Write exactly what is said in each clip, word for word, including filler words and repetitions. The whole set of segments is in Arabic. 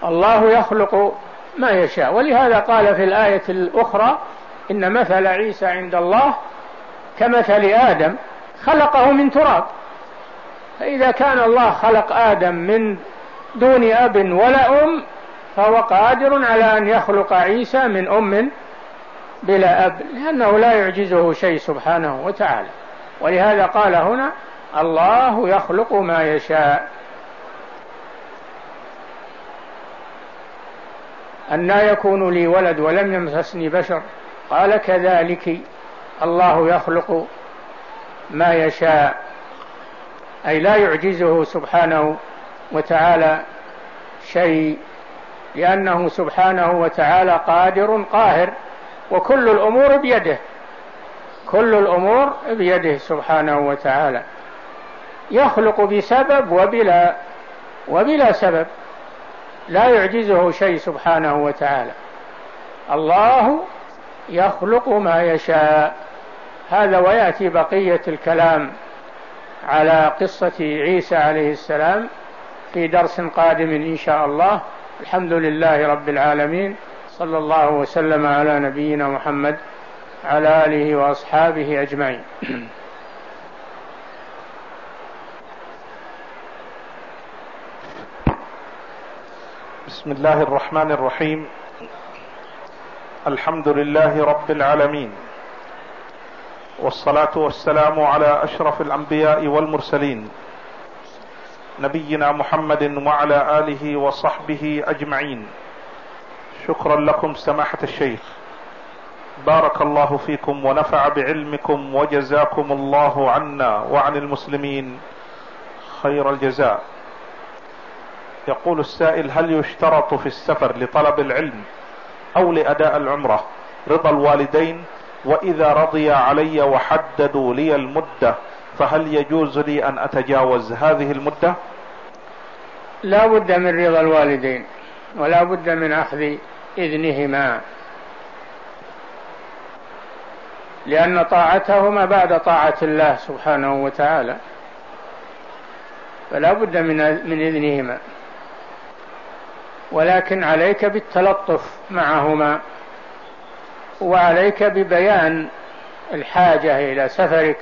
الله يخلق ما يشاء. ولهذا قال في الآية الأخرى إن مثل عيسى عند الله كمثل آدم خلقه من تراب. فإذا كان الله خلق آدم من دون أب ولا أم فهو قادر على أن يخلق عيسى من أم بلا أب، لأنه لا يعجزه شيء سبحانه وتعالى. ولهذا قال هنا الله يخلق ما يشاء. أنى يكون لي ولد ولم يمسسني بشر قال كذلك الله يخلق ما يشاء، أي لا يعجزه سبحانه وتعالى شيء، لأنه سبحانه وتعالى قادر قاهر، وكل الأمور بيده، كل الأمور بيده سبحانه وتعالى، يخلق بسبب وبلا وبلا سبب، لا يعجزه شيء سبحانه وتعالى. الله يخلق ما يشاء. هذا ويأتي بقية الكلام على قصة عيسى عليه السلام في درس قادم إن شاء الله. الحمد لله رب العالمين، صلى الله وسلم على نبينا محمد على آله وأصحابه أجمعين. بسم الله الرحمن الرحيم. الحمد لله رب العالمين، والصلاة والسلام على أشرف الأنبياء والمرسلين نبينا محمد وعلى آله وصحبه أجمعين. شكرا لكم سماحة الشيخ، بارك الله فيكم ونفع بعلمكم وجزاكم الله عنا وعن المسلمين خير الجزاء. يقول السائل: هل يشترط في السفر لطلب العلم أو لأداء العمرة رضا الوالدين؟ وإذا رضي علي وحددوا لي المدة فهل يجوز لي أن أتجاوز هذه المدة؟ لا بد من رضا الوالدين، ولا بد من أخذ إذنهما، لأن طاعتهما بعد طاعة الله سبحانه وتعالى، فلا بد من من إذنهما. ولكن عليك بالتلطف معهما، وعليك ببيان الحاجة إلى سفرك،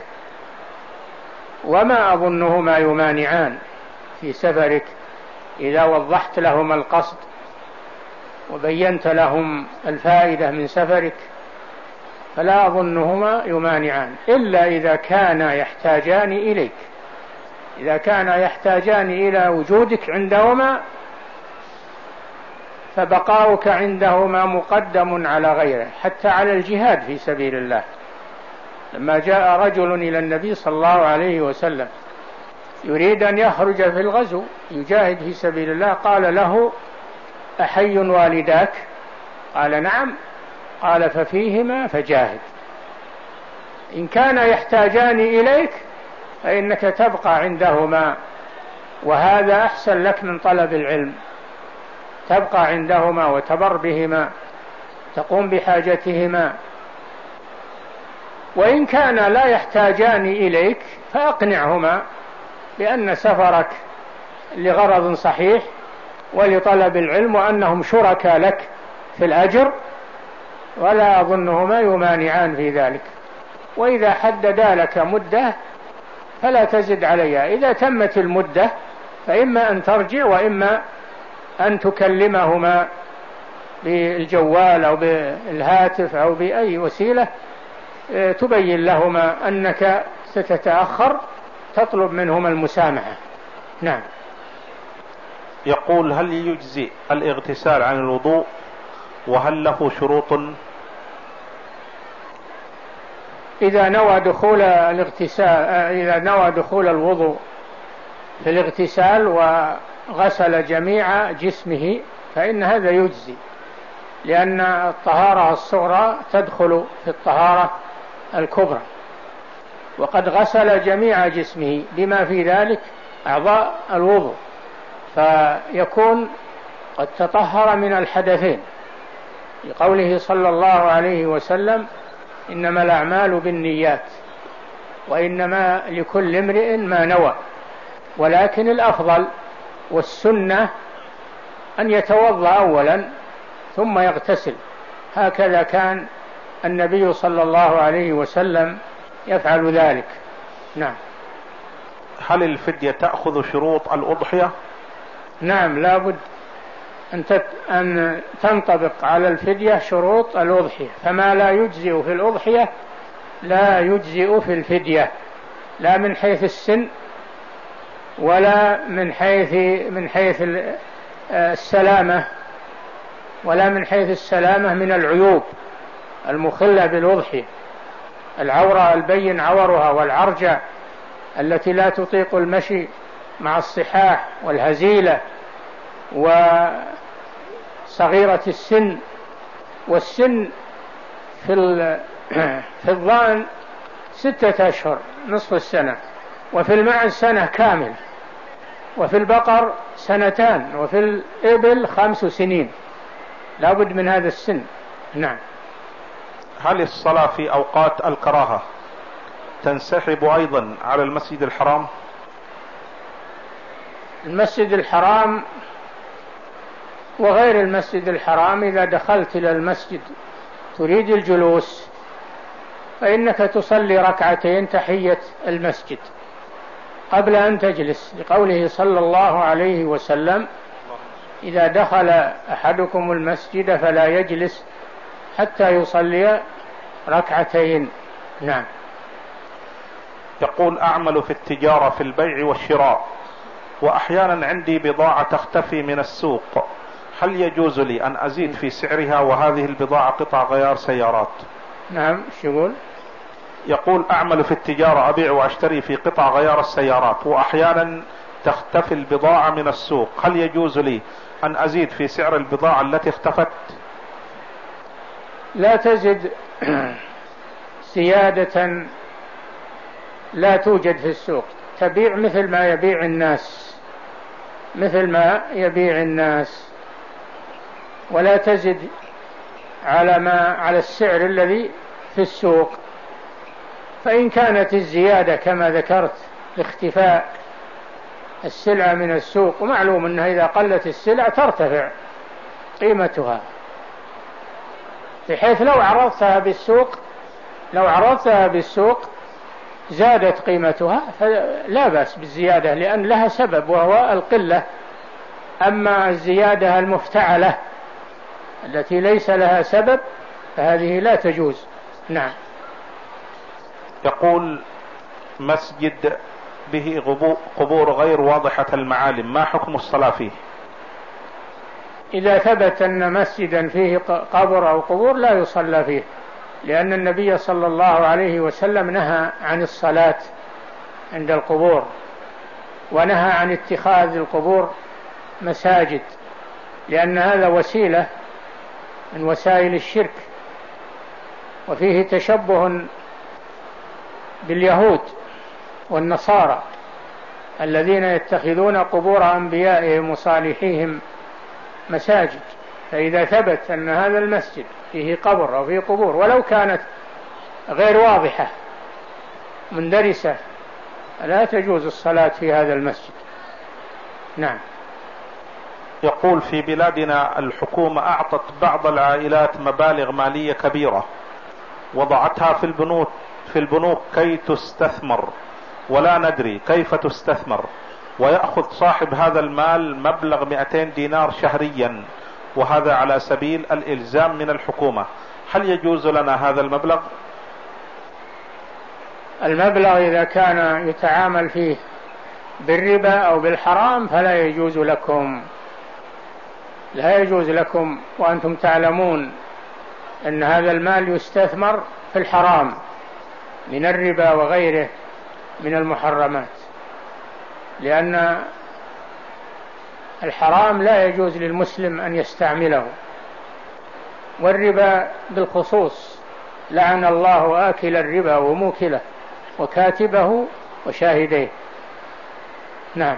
وما أظنهما يمانعان في سفرك إذا وضحت لهم القصد وبينت لهم الفائدة من سفرك، فلا أظنهما يمانعان، إلا إذا كان يحتاجان إليك. إذا كان يحتاجان إلى وجودك عندهما فبقاؤك عندهما مقدم على غيره، حتى على الجهاد في سبيل الله. لما جاء رجل إلى النبي صلى الله عليه وسلم يريد أن يخرج في الغزو يجاهد في سبيل الله، قال له: أحي والداك؟ قال: نعم. قال: ففيهما فجاهد. إن كان يحتاجان إليك فإنك تبقى عندهما، وهذا أحسن لك من طلب العلم، تبقى عندهما وتبر بهما، تقوم بحاجتهما. وإن كان لا يحتاجان إليك فأقنعهما بأن سفرك لغرض صحيح ولطلب العلم، وأنهم شركاء لك في الأجر، ولا أظنهما يمانعان في ذلك. وإذا حددا لك مدة فلا تزد عليها. إذا تمت المدة فإما أن ترجع، وإما أن تكلمهما بالجوال أو بالهاتف أو بأي وسيلة تبين لهما أنك ستتأخر، تطلب منهما المسامحة. نعم. يقول: هل يجزي الاغتسال عن الوضوء؟ وهل له شروط؟ إذا نوى دخول الاغتسال إذا نوى دخول الوضوء في الاغتسال وغسل جميع جسمه فإن هذا يجزي، لأن الطهارة الصغرى تدخل في الطهارة الكبرى، وقد غسل جميع جسمه بما في ذلك أعضاء الوضوء، فيكون قد تطهر من الحدثين، لقوله صلى الله عليه وسلم: إنما الأعمال بالنيات وإنما لكل امرئ ما نوى. ولكن الأفضل والسنة أن يتوضأ أولا ثم يغتسل، هكذا كان النبي صلى الله عليه وسلم يفعل ذلك. نعم. هل الفدية تأخذ شروط الأضحية؟ نعم، لا بد أن تنطبق على الفدية شروط الأضحية، فما لا يجزئ في الأضحية لا يجزئ في الفدية، لا من حيث السن ولا من حيث من حيث السلامة ولا من حيث السلامة من العيوب المخلة بالأضحية، العورة البين عورها والعرجة التي لا تطيق المشي مع الصحاح والهزيلة وصغيرة السن. والسن في في الضأن ستة أشهر نصف السنة، وفي المعز سنة كامل، وفي البقر سنتان، وفي الإبل خمس سنين، لا بد من هذا السن. نعم. هل الصلاة في أوقات الكراهة تنسحب أيضا على المسجد الحرام؟ المسجد الحرام وغير المسجد الحرام إذا دخلت إلى المسجد تريد الجلوس فإنك تصلي ركعتين تحية المسجد قبل أن تجلس، لقوله صلى الله عليه وسلم: إذا دخل أحدكم المسجد فلا يجلس حتى يصلي ركعتين. نعم. يقول: أعمل في التجارة في البيع والشراء، وأحيانا عندي بضاعة تختفي من السوق، هل يجوز لي أن أزيد في سعرها وهذه البضاعة قطع غيار سيارات؟ نعم. شو يقول؟ يقول: أعمل في التجارة، أبيع وأشتري في قطع غيار السيارات، وأحيانا تختفي البضاعة من السوق، هل يجوز لي أن أزيد في سعر البضاعة التي اختفت؟ لا تزد زيادة لا توجد في السوق، تبيع مثل ما يبيع الناس، مثل ما يبيع الناس، ولا تزد على ما على السعر الذي في السوق. فإن كانت الزيادة كما ذكرت لاختفاء السلعة من السوق، ومعلوم أنها إذا قلت السلع ترتفع قيمتها، بحيث لو عرضتها بالسوق لو عرضتها بالسوق زادت قيمتها فلا بأس بالزيادة، لأن لها سبب وهو القلة. أما الزيادة المفتعلة التي ليس لها سبب فهذه لا تجوز. نعم. يقول: مسجد به قبور غير واضحة المعالم، ما حكم الصلاة فيه؟ إذا ثبت أن مسجدا فيه قبر أو قبور لا يصلى فيه، لأن النبي صلى الله عليه وسلم نهى عن الصلاة عند القبور، ونهى عن اتخاذ القبور مساجد، لأن هذا وسيلة من وسائل الشرك، وفيه تشبه باليهود والنصارى الذين يتخذون قبور أنبيائهم وصالحيهم مساجد. فإذا ثبت أن هذا المسجد فيه قبر أو فيه قبور ولو كانت غير واضحة مندرسة لا تجوز الصلاة في هذا المسجد. نعم. يقول: في بلادنا الحكومة أعطت بعض العائلات مبالغ مالية كبيرة وضعتها في البنوك في البنوك كي تستثمر، ولا ندري كيف تستثمر، ويأخذ صاحب هذا المال مبلغ مئتين دينار شهريا، وهذا على سبيل الإلزام من الحكومة، هل يجوز لنا هذا المبلغ؟ المبلغ إذا كان يتعامل فيه بالربا أو بالحرام فلا يجوز لكم، لا يجوز لكم وأنتم تعلمون أن هذا المال يستثمر في الحرام من الربا وغيره من المحرمات، لأن الحرام لا يجوز للمسلم أن يستعمله، والربا بالخصوص لعن الله آكل الربا وموكله وكاتبه وشاهديه. نعم.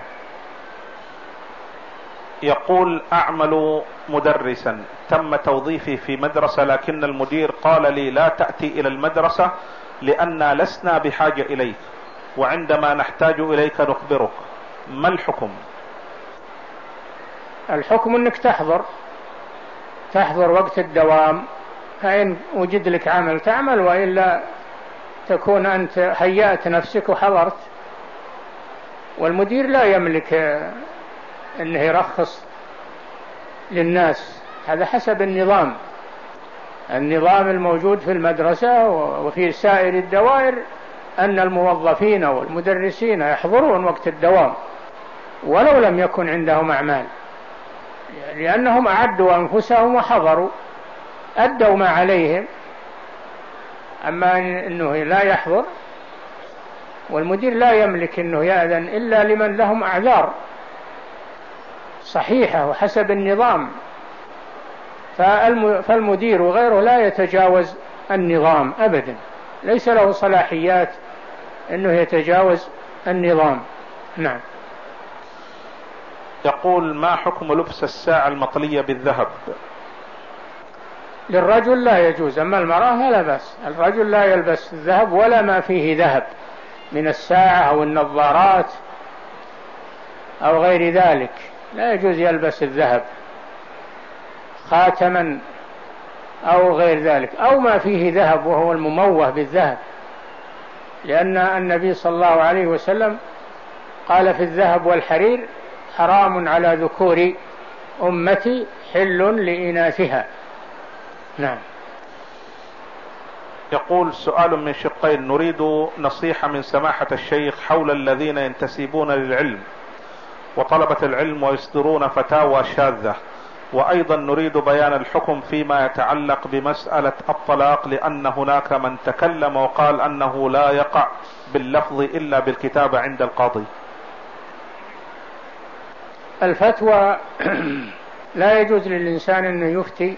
يقول: أعمل مدرسا، تم توظيفي في مدرسة، لكن المدير قال لي لا تأتي إلى المدرسة لأننا لسنا بحاجة إليك، وعندما نحتاج إليك نخبرك، ما الحكم؟ الحكم أنك تحضر تحضر وقت الدوام، فإن وجد لك عمل تعمل، وإلا تكون أنت هيأت نفسك وحضرت. والمدير لا يملك أنه يرخص للناس، هذا حسب النظام النظام الموجود في المدرسة وفي سائر الدوائر، أن الموظفين والمدرسين يحضرون وقت الدوام ولو لم يكن عندهم أعمال، لأنهم أعدوا أنفسهم وحضروا أدوا ما عليهم. أما أنه لا يحضر، والمدير لا يملك أنه يأذن إلا لمن لهم أعذار صحيحة وحسب النظام، فالمدير وغيره لا يتجاوز النظام أبدا، ليس له صلاحيات أنه يتجاوز النظام. نعم. يقول: ما حكم لبس الساعة المطلية بالذهب؟ للرجل لا يجوز، أما المرأة لا بأس. الرجل لا يلبس الذهب ولا ما فيه ذهب من الساعة أو النظارات أو غير ذلك، لا يجوز يلبس الذهب خاتما أو غير ذلك، أو ما فيه ذهب وهو المموه بالذهب، لأن النبي صلى الله عليه وسلم قال في الذهب والحرير حرام على ذكور أمتي حل لإناثها. نعم. يقول: سؤال من شقين، نريد نصيحة من سماحة الشيخ حول الذين ينتسبون للعلم وطلبة العلم ويصدرون فتاوى شاذة، وأيضا نريد بيان الحكم فيما يتعلق بمسألة الطلاق، لأن هناك من تكلم وقال أنه لا يقع باللفظ إلا بالكتابة عند القاضي. الفتوى لا يجوز للإنسان أنه يفتي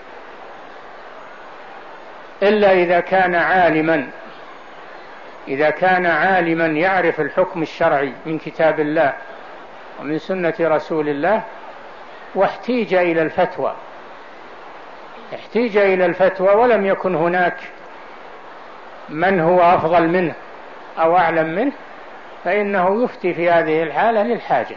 إلا إذا كان عالما، إذا كان عالما يعرف الحكم الشرعي من كتاب الله ومن سنة رسول الله، واحتيج إلى الفتوى احتيج إلى الفتوى ولم يكن هناك من هو أفضل منه أو أعلم منه، فإنه يفتي في هذه الحالة للحاجة،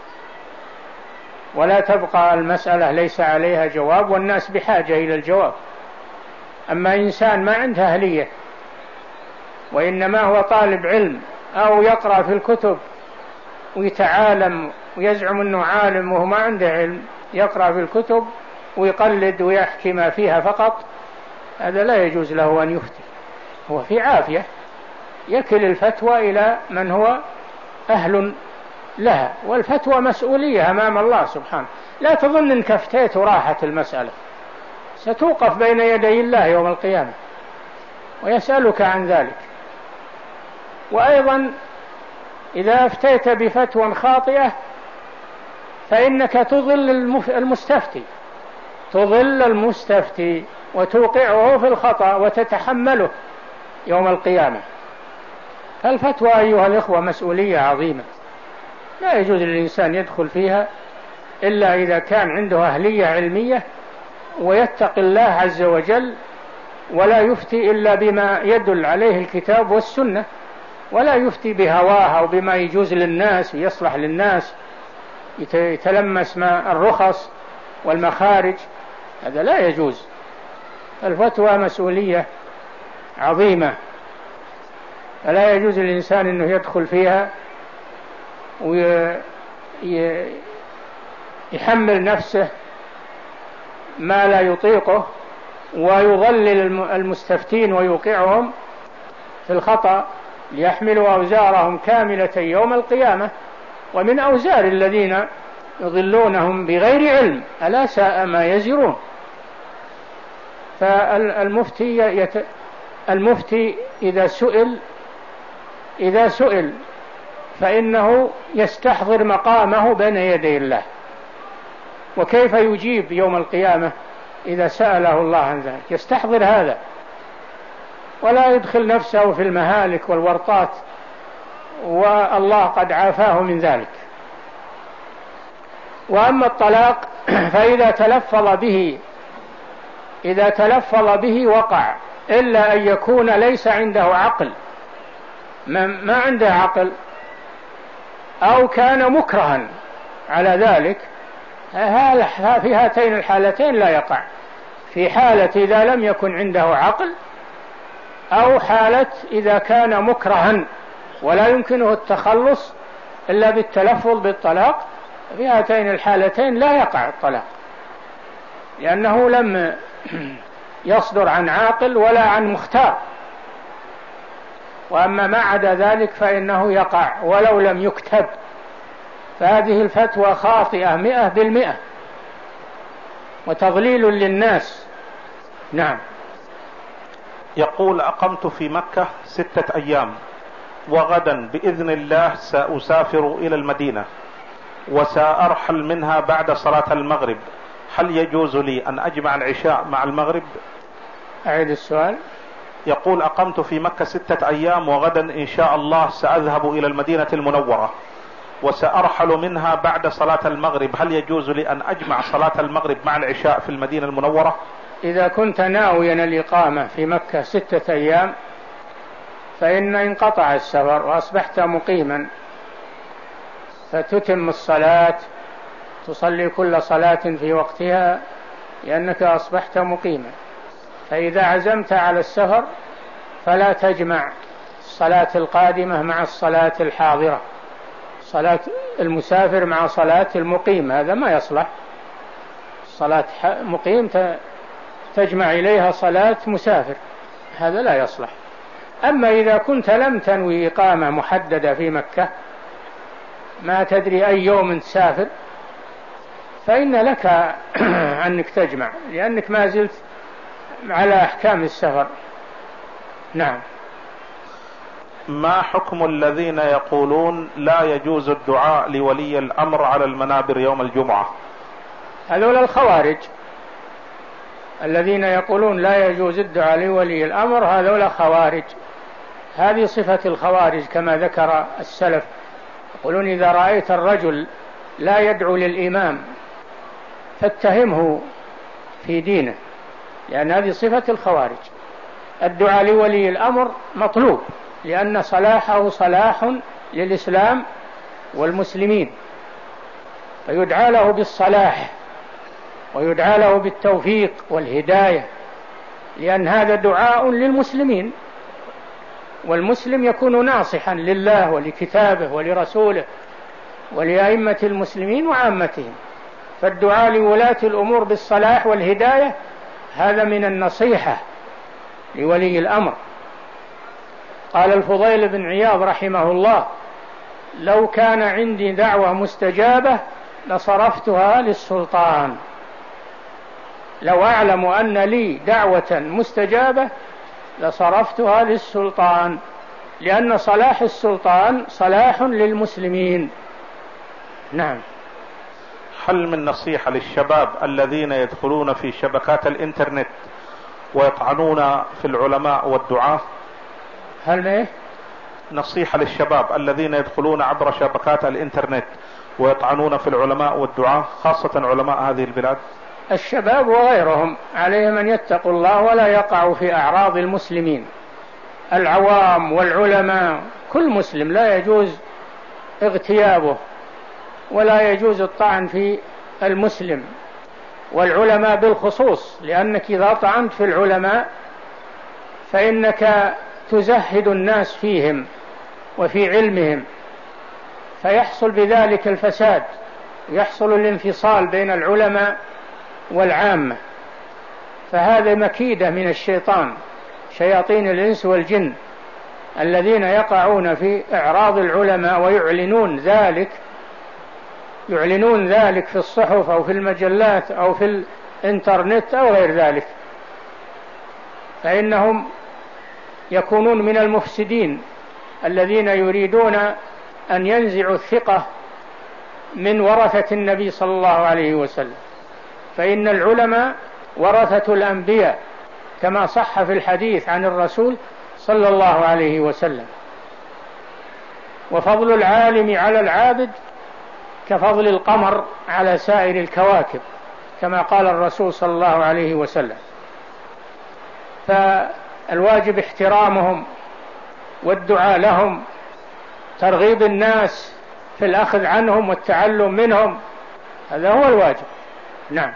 ولا تبقى المسألة ليس عليها جواب والناس بحاجة إلى الجواب. أما إنسان ما عنده أهلية وإنما هو طالب علم أو يقرأ في الكتب ويتعالم ويزعم أنه عالم وهو ما عنده علم، يقرأ في الكتب ويقلد ويحكي ما فيها فقط، هذا لا يجوز له أن يفتي. هو في عافية يكل الفتوى إلى من هو أهل لها، والفتوى مسؤولية أمام الله سبحانه. لا تظن أنك افتيت وراحت المسألة، ستوقف بين يدي الله يوم القيامة ويسألك عن ذلك. وأيضا إذا افتيت بفتوى خاطئة فإنك تضل المستفتي تضل المستفتي وتوقعه في الخطأ وتتحمله يوم القيامة. فالفتوى أيها الإخوة مسؤولية عظيمة، لا يجوز للإنسان يدخل فيها إلا إذا كان عنده أهلية علمية ويتقي الله عز وجل، ولا يفتي إلا بما يدل عليه الكتاب والسنة، ولا يفتي بهواه أو بما يجوز للناس ويصلح للناس، يتلمس ما الرخص والمخارج، هذا لا يجوز. الفتوى مسؤولية عظيمة، فلا يجوز للإنسان أنه يدخل فيها ويحمل نفسه ما لا يطيقه ويضلل المستفتين ويوقعهم في الخطأ، ليحملوا أوزارهم كاملة يوم القيامة ومن أوزار الذين يضلونهم بغير علم، ألا ساء ما يزرون. فالمفتي يت... المفتي إذا سئل إذا سئل فإنه يستحضر مقامه بين يدي الله، وكيف يجيب يوم القيامة إذا سأله الله عن ذلك، يستحضر هذا ولا يدخل نفسه في المهالك والورطات، والله قد عافاه من ذلك. وأما الطلاق فإذا تلفظ به إذا تلفظ به وقع، إلا أن يكون ليس عنده عقل، ما عنده عقل، أو كان مكرها على ذلك، في هاتين الحالتين لا يقع، في حالة إذا لم يكن عنده عقل، أو حالة إذا كان مكرها ولا يمكنه التخلص إلا بالتلفظ بالطلاق. في هاتين الحالتين لا يقع الطلاق، لأنه لم يصدر عن عاقل ولا عن مختار. وأما ما عدا ذلك فإنه يقع ولو لم يكتب. فهذه الفتوى خاطئة مئة بالمئة وتضليل للناس. نعم. يقول: أقمت في مكة ستة أيام، وغدا بإذن الله سأسافر إلى المدينة، وسأرحل منها بعد صلاة المغرب، هل يجوز لي أن أجمع العشاء مع المغرب؟ أعيد السؤال. يقول: أقمت في مكة ستة أيام، وغدا إن شاء الله سأذهب إلى المدينة المنورة، وسأرحل منها بعد صلاة المغرب، هل يجوز لي أن أجمع صلاة المغرب مع العشاء في المدينة المنورة؟ إذا كنت ناويا الإقامة في مكة ستة أيام فإن انقطع السفر وأصبحت مقيما، فتتم الصلاة، تصلي كل صلاة في وقتها لأنك أصبحت مقيما. فإذا عزمت على السفر فلا تجمع الصلاة القادمة مع الصلاة الحاضرة، صلاة المسافر مع صلاة المقيم، هذا ما يصلح. صلاة مقيم تجمع إليها صلاة مسافر، هذا لا يصلح. أما إذا كنت لم تنوي إقامة محددة في مكة، ما تدري أي يوم تسافر، فإن لك أنك تجمع، لأنك ما زلت على أحكام السفر. نعم. ما حكم الذين يقولون لا يجوز الدعاء لولي الأمر على المنابر يوم الجمعة؟ هذول الخوارج الذين يقولون لا يجوز الدعاء لولي الأمر، هذول خوارج. هذه صفة الخوارج كما ذكر السلف، يقولون إذا رأيت الرجل لا يدعو للإمام فاتهمه في دينه، لأن هذه صفة الخوارج. الدعاء لولي الأمر مطلوب، لأن صلاحه صلاح للإسلام والمسلمين، فيدعى له بالصلاح ويدعى له بالتوفيق والهداية، لأن هذا دعاء للمسلمين، والمسلم يكون ناصحا لله ولكتابه ولرسوله ولأئمة المسلمين وعامتهم. فالدعاء لولاة الأمور بالصلاح والهداية هذا من النصيحة لولي الأمر. قال الفضيل بن عياض رحمه الله: لو كان عندي دعوة مستجابة لصرفتها للسلطان. لو أعلم أن لي دعوة مستجابة لصرفتها للسلطان، لأن صلاح السلطان صلاح للمسلمين. نعم. هل من نصيحة للشباب الذين يدخلون في شبكات الإنترنت ويطعنون في العلماء والدعاة؟ هل ما نصيحة للشباب الذين يدخلون عبر شبكات الإنترنت ويطعنون في العلماء والدعاة، خاصة علماء هذه البلاد؟ الشباب وغيرهم عليهم أن يتقوا الله ولا يقعوا في أعراض المسلمين. العوام والعلماء، كل مسلم لا يجوز اغتيابه ولا يجوز الطعن في المسلم، والعلماء بالخصوص، لأنك إذا طعنت في العلماء فإنك تزهد الناس فيهم وفي علمهم، فيحصل بذلك الفساد، يحصل الانفصال بين العلماء والعامة. فهذا مكيدة من الشيطان، شياطين الإنس والجن، الذين يقعون في إعراض العلماء ويعلنون ذلك يعلنون ذلك في الصحف أو في المجلات أو في الإنترنت أو غير ذلك، فإنهم يكونون من المفسدين الذين يريدون أن ينزعوا الثقة من ورثة النبي صلى الله عليه وسلم. فإن العلماء ورثة الأنبياء كما صح في الحديث عن الرسول صلى الله عليه وسلم. وفضل العالم على العابد كفضل القمر على سائر الكواكب، كما قال الرسول صلى الله عليه وسلم. فالواجب احترامهم والدعاء لهم، ترغيب الناس في الأخذ عنهم والتعلم منهم، هذا هو الواجب. نعم.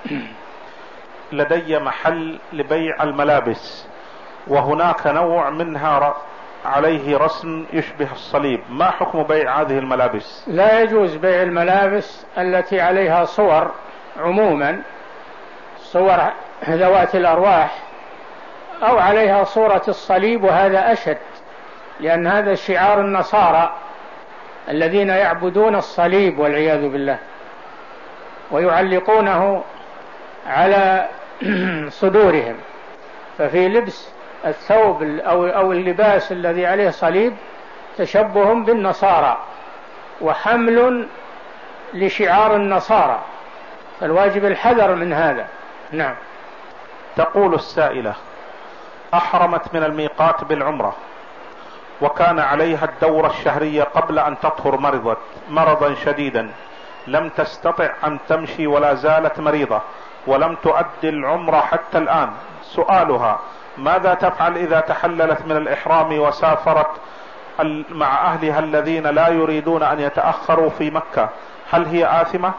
لدي محل لبيع الملابس وهناك نوع منها عليه رسم يشبه الصليب، ما حكم بيع هذه الملابس؟ لا يجوز بيع الملابس التي عليها صور عموما، صور ذوات الأرواح، أو عليها صورة الصليب، وهذا أشد، لأن هذا شعار النصارى الذين يعبدون الصليب والعياذ بالله، ويعلقونه على صدورهم. ففي لبس الثوب أو اللباس الذي عليه صليب تشبه بالنصارى وحمل لشعار النصارى، فالواجب الحذر من هذا. نعم. تقول السائلة: أحرمت من الميقات بالعمرة وكان عليها الدورة الشهرية قبل أن تطهر، مرضت مرضا شديدا، لم تستطع أن تمشي ولا زالت مريضة ولم تؤدي العمرة حتى الآن. سؤالها: ماذا تفعل إذا تحللت من الإحرام وسافرت مع أهلها الذين لا يريدون أن يتأخروا في مكة؟ هل هي آثمة؟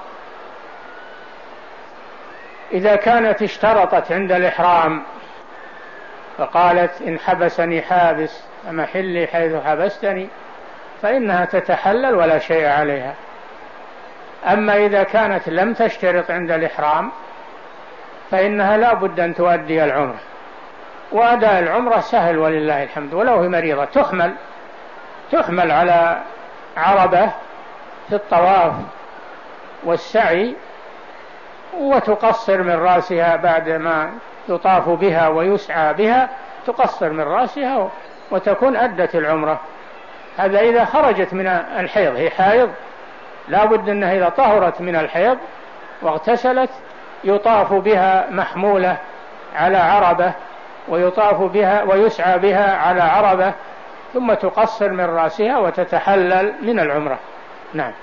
إذا كانت اشترطت عند الإحرام فقالت: إن حبسني حابس فمحلي حيث حبستني، فإنها تتحلل ولا شيء عليها. أما إذا كانت لم تشترط عند الإحرام فإنها لا بد أن تؤدي العمرة، وأداء العمرة سهل ولله الحمد، ولو هي مريضة تحمل تحمل على عربة في الطواف والسعي، وتقصر من رأسها بعد ما يطاف بها ويسعى بها، تقصر من رأسها وتكون أدت العمرة. هذا إذا خرجت من الحيض، هي حائض لا بد أنها إذا طهرت من الحيض واغتسلت يطاف بها محمولة على عربة، ويطاف بها ويسعى بها على عربة، ثم تقصر من رأسها وتتحلل من العمرة. نعم.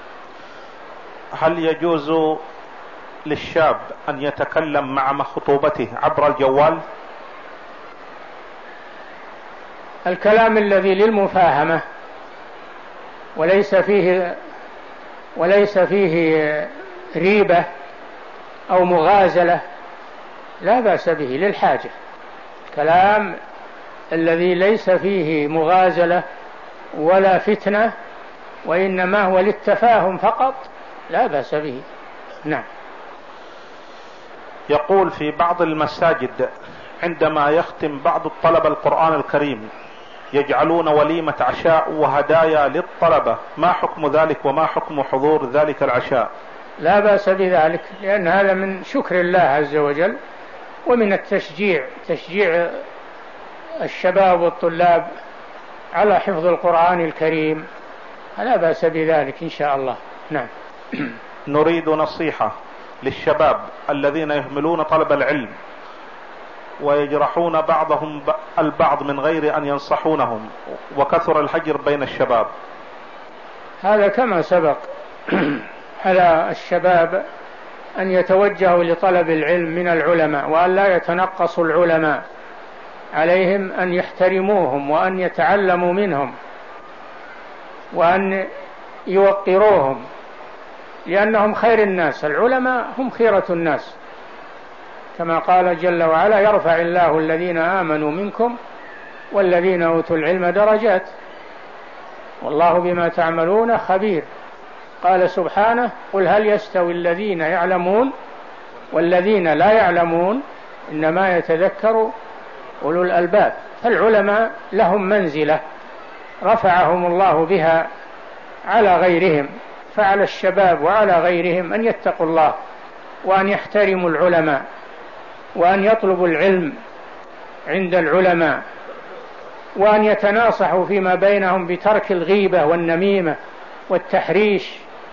هل يجوز للشاب أن يتكلم مع خطوبته عبر الجوال؟ الكلام الذي للمفاهمة وليس فيه وليس فيه ريبة أو مغازلة لا بأس به للحاجة. كلام الذي ليس فيه مغازلة ولا فتنة وإنما هو للتفاهم فقط لا بأس به. نعم. يقول: في بعض المساجد عندما يختم بعض الطلبة القرآن الكريم يجعلون وليمة عشاء وهدايا للطلبة، ما حكم ذلك وما حكم حضور ذلك العشاء؟ لا بأس بذلك، لأن هذا من شكر الله عز وجل ومن التشجيع، تشجيع الشباب والطلاب على حفظ القرآن الكريم، لا بأس بذلك إن شاء الله. نعم. نريد نصيحة للشباب الذين يهملون طلب العلم ويجرحون بعضهم البعض من غير أن ينصحونهم، وكثر الهجر بين الشباب. هذا كما سبق على الشباب أن يتوجهوا لطلب العلم من العلماء وأن لا يتنقصوا العلماء، عليهم أن يحترموهم وأن يتعلموا منهم وأن يوقروهم، لأنهم خير الناس. العلماء هم خيرة الناس، كما قال جل وعلا: يرفع الله الذين آمنوا منكم والذين أوتوا العلم درجات والله بما تعملون خبير. قال سبحانه: قل هل يستوي الذين يعلمون والذين لا يعلمون إنما يتذكر أولو الألباب. فالعلماء لهم منزلة رفعهم الله بها على غيرهم، فعلى الشباب وعلى غيرهم أن يتقوا الله وأن يحترموا العلماء وأن يطلبوا العلم عند العلماء وأن يتناصحوا فيما بينهم بترك الغيبة والنميمة والتحريش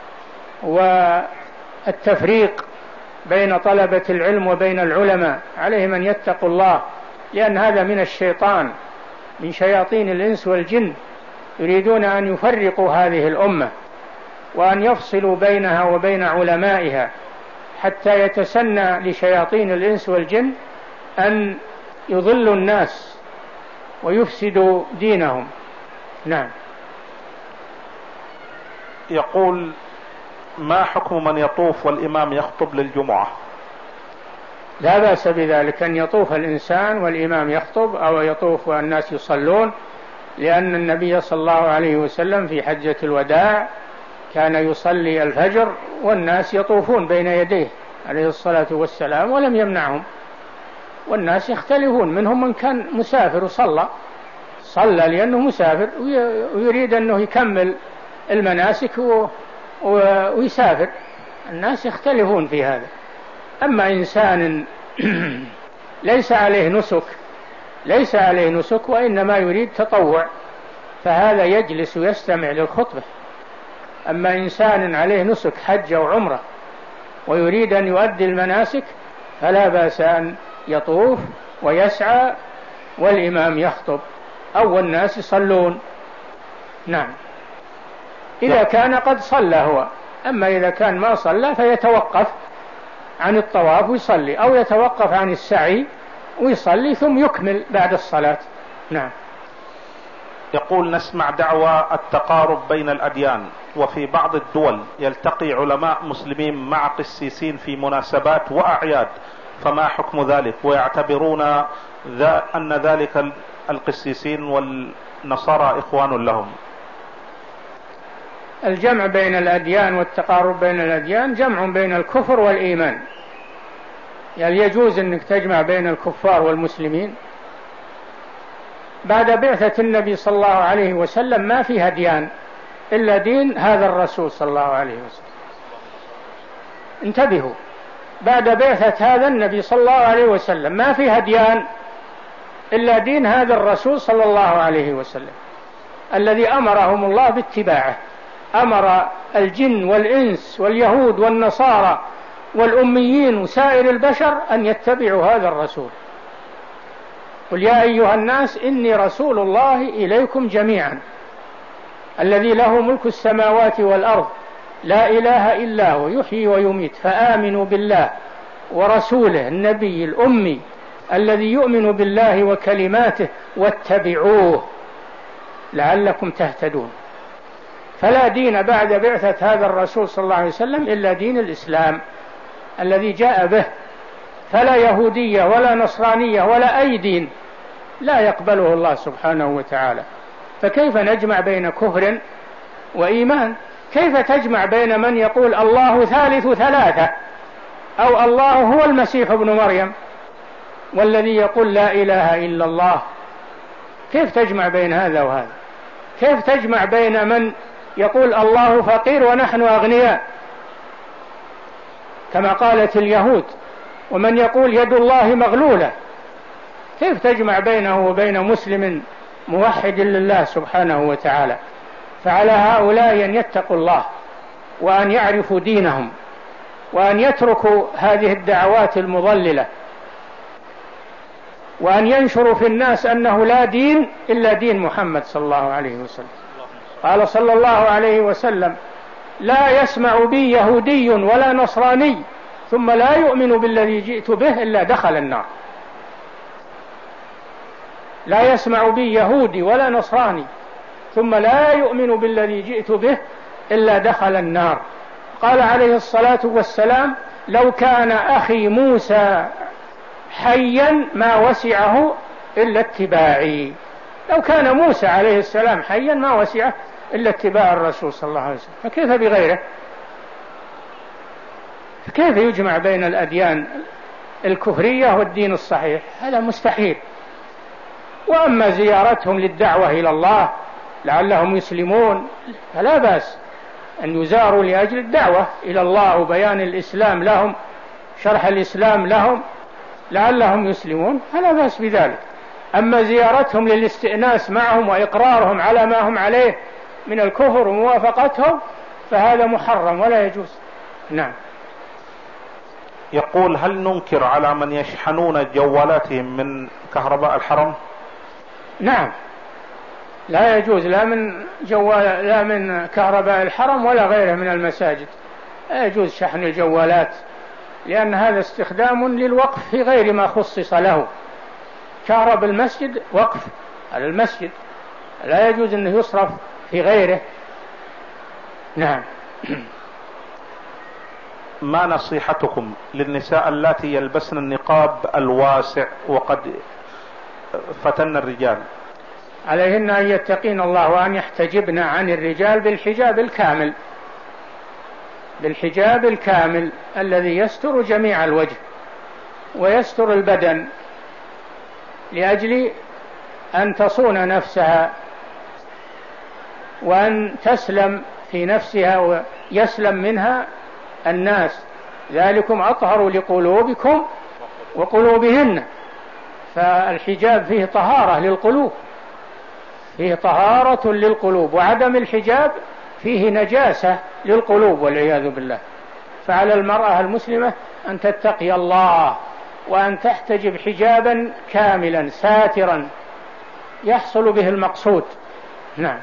والتفريق بين طلبة العلم وبين العلماء. عليهم أن يتقوا الله، لأن هذا من الشيطان، من شياطين الإنس والجن، يريدون أن يفرقوا هذه الأمة وأن يفصلوا بينها وبين علمائها، حتى يتسنى لشياطين الإنس والجن أن يضلوا الناس ويفسدوا دينهم. نعم. يقول: ما حكم من يطوف والإمام يخطب للجمعة؟ لا بأس بذلك أن يطوف الإنسان والإمام يخطب، أو يطوف والناس يصلون، لأن النبي صلى الله عليه وسلم في حجة الوداع كان يصلي الفجر والناس يطوفون بين يديه عليه الصلاة والسلام ولم يمنعهم، والناس يختلفون، منهم من كان مسافر وصلى صلى لأنه مسافر ويريد أنه يكمل المناسك ويسافر، الناس يختلفون في هذا. أما إنسان ليس عليه نسك ليس عليه نسك وإنما يريد تطوع فهذا يجلس ويستمع للخطبة. أما إنسان عليه نسك حج أو عمرة ويريد أن يؤدي المناسك فلا بأس أن يطوف ويسعى والإمام يخطب أو الناس يصلون. نعم، إذا كان قد صلى هو. أما إذا كان ما صلى فيتوقف عن الطواف ويصلي، أو يتوقف عن السعي ويصلي ثم يكمل بعد الصلاة. نعم. يقول: نسمع دعوى التقارب بين الأديان، وفي بعض الدول يلتقي علماء مسلمين مع قسيسين في مناسبات وأعياد، فما حكم ذلك؟ ويعتبرون ذا أن ذلك القسيسين والنصارى إخوان لهم. الجمع بين الأديان والتقارب بين الأديان جمع بين الكفر والإيمان، يعني يجوز أنك تجمع بين الكفار والمسلمين. بعد بعثة النبي صلى الله عليه وسلم ما فيها ديان إلا دين هذا الرسول صلى الله عليه وسلم. انتبهوا، بعد بعثة هذا النبي صلى الله عليه وسلم ما فيها ديان إلا دين هذا الرسول صلى الله عليه وسلم الذي أمرهم الله باتباعه. أمر الجن والإنس واليهود والنصارى والأميين وسائر البشر أن يتبعوا هذا الرسول. قل يا أيها الناس إني رسول الله إليكم جميعا الذي له ملك السماوات والأرض لا إله إلا هو يحيي ويميت فآمنوا بالله ورسوله النبي الأمي الذي يؤمن بالله وكلماته واتبعوه لعلكم تهتدون. فلا دين بعد بعثة هذا الرسول صلى الله عليه وسلم إلا دين الإسلام الذي جاء به، فلا يهودية ولا نصرانية ولا أي دين لا يقبله الله سبحانه وتعالى. فكيف نجمع بين كفر وإيمان؟ كيف تجمع بين من يقول الله ثالث ثلاثة أو الله هو المسيح ابن مريم والذي يقول لا إله إلا الله؟ كيف تجمع بين هذا وهذا؟ كيف تجمع بين من يقول الله فقير ونحن أغنياء كما قالت اليهود، ومن يقول يد الله مغلولة؟ كيف تجمع بينه وبين مسلم موحد لله سبحانه وتعالى؟ فعلى هؤلاء أن يتقوا الله وأن يعرفوا دينهم وأن يتركوا هذه الدعوات المضللة وأن ينشروا في الناس أنه لا دين إلا دين محمد صلى الله عليه وسلم. قال صلى الله عليه وسلم: لا يسمع بي يهودي ولا نصراني ثم لا يؤمن بالذي جئت به إلا دخل النار. لا يسمع بي يهودي ولا نصراني ثم لا يؤمن بالذي جئت به إلا دخل النار. قال عليه الصلاة والسلام: لو كان أخي موسى حيا ما وسعه إلا اتباعي. لو كان موسى عليه السلام حيا ما وسعه إلا اتباع الرسول صلى الله عليه وسلم، فكيف بغيره؟ فكيف يجمع بين الأديان الكفرية والدين الصحيح؟ هذا مستحيل. وأما زيارتهم للدعوة إلى الله لعلهم يسلمون فلا بأس أن يزاروا لأجل الدعوة إلى الله وبيان الإسلام لهم، شرح الإسلام لهم لعلهم يسلمون، فلا بأس بذلك. أما زيارتهم للاستئناس معهم وإقرارهم على ما هم عليه من الكفر وموافقتهم فهذا محرم ولا يجوز. نعم. يقول: هل ننكر على من يشحنون جوالاتهم من كهرباء الحرم؟ نعم، لا يجوز لا من جوال لا من كهرباء الحرم ولا غيره من المساجد، لا يجوز شحن الجوالات، لأن هذا استخدام للوقف في غير ما خصص له. كهرباء المسجد وقف على المسجد، لا يجوز أنه يصرف في غيره. نعم. ما نصيحتكم للنساء اللاتي يلبسن النقاب الواسع وقد فتن الرجال؟ عليهن أن يتقين الله وأن يحتجبن عن الرجال بالحجاب الكامل، بالحجاب الكامل الذي يستر جميع الوجه ويستر البدن، لأجل أن تصون نفسها وأن تسلم في نفسها ويسلم منها الناس، ذلكم أطهر لقلوبكم وقلوبهن. فالحجاب فيه طهارة للقلوب، فيه طهارة للقلوب، وعدم الحجاب فيه نجاسة للقلوب والعياذ بالله. فعلى المرأة المسلمة أن تتقي الله وأن تحتجب حجابا كاملا ساترا يحصل به المقصود. نعم.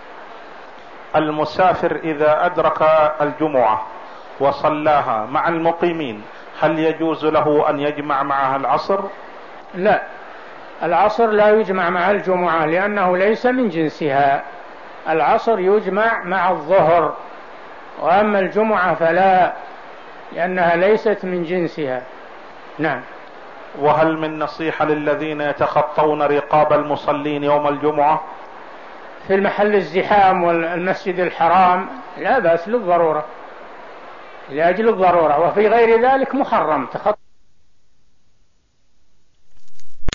المسافر إذا أدرك الجمعة وصلاها مع المقيمين هل يجوز له أن يجمع معها العصر؟ لا، العصر لا يجمع مع الجمعة لأنه ليس من جنسها. العصر يجمع مع الظهر، وأما الجمعة فلا، لأنها ليست من جنسها. نعم. وهل من نصيحة للذين يتخطون رقاب المصلين يوم الجمعة؟ في المحل الزحام والمسجد الحرام لا بأس للضرورة، لأجل الضرورة، وفي غير ذلك محرم تخطى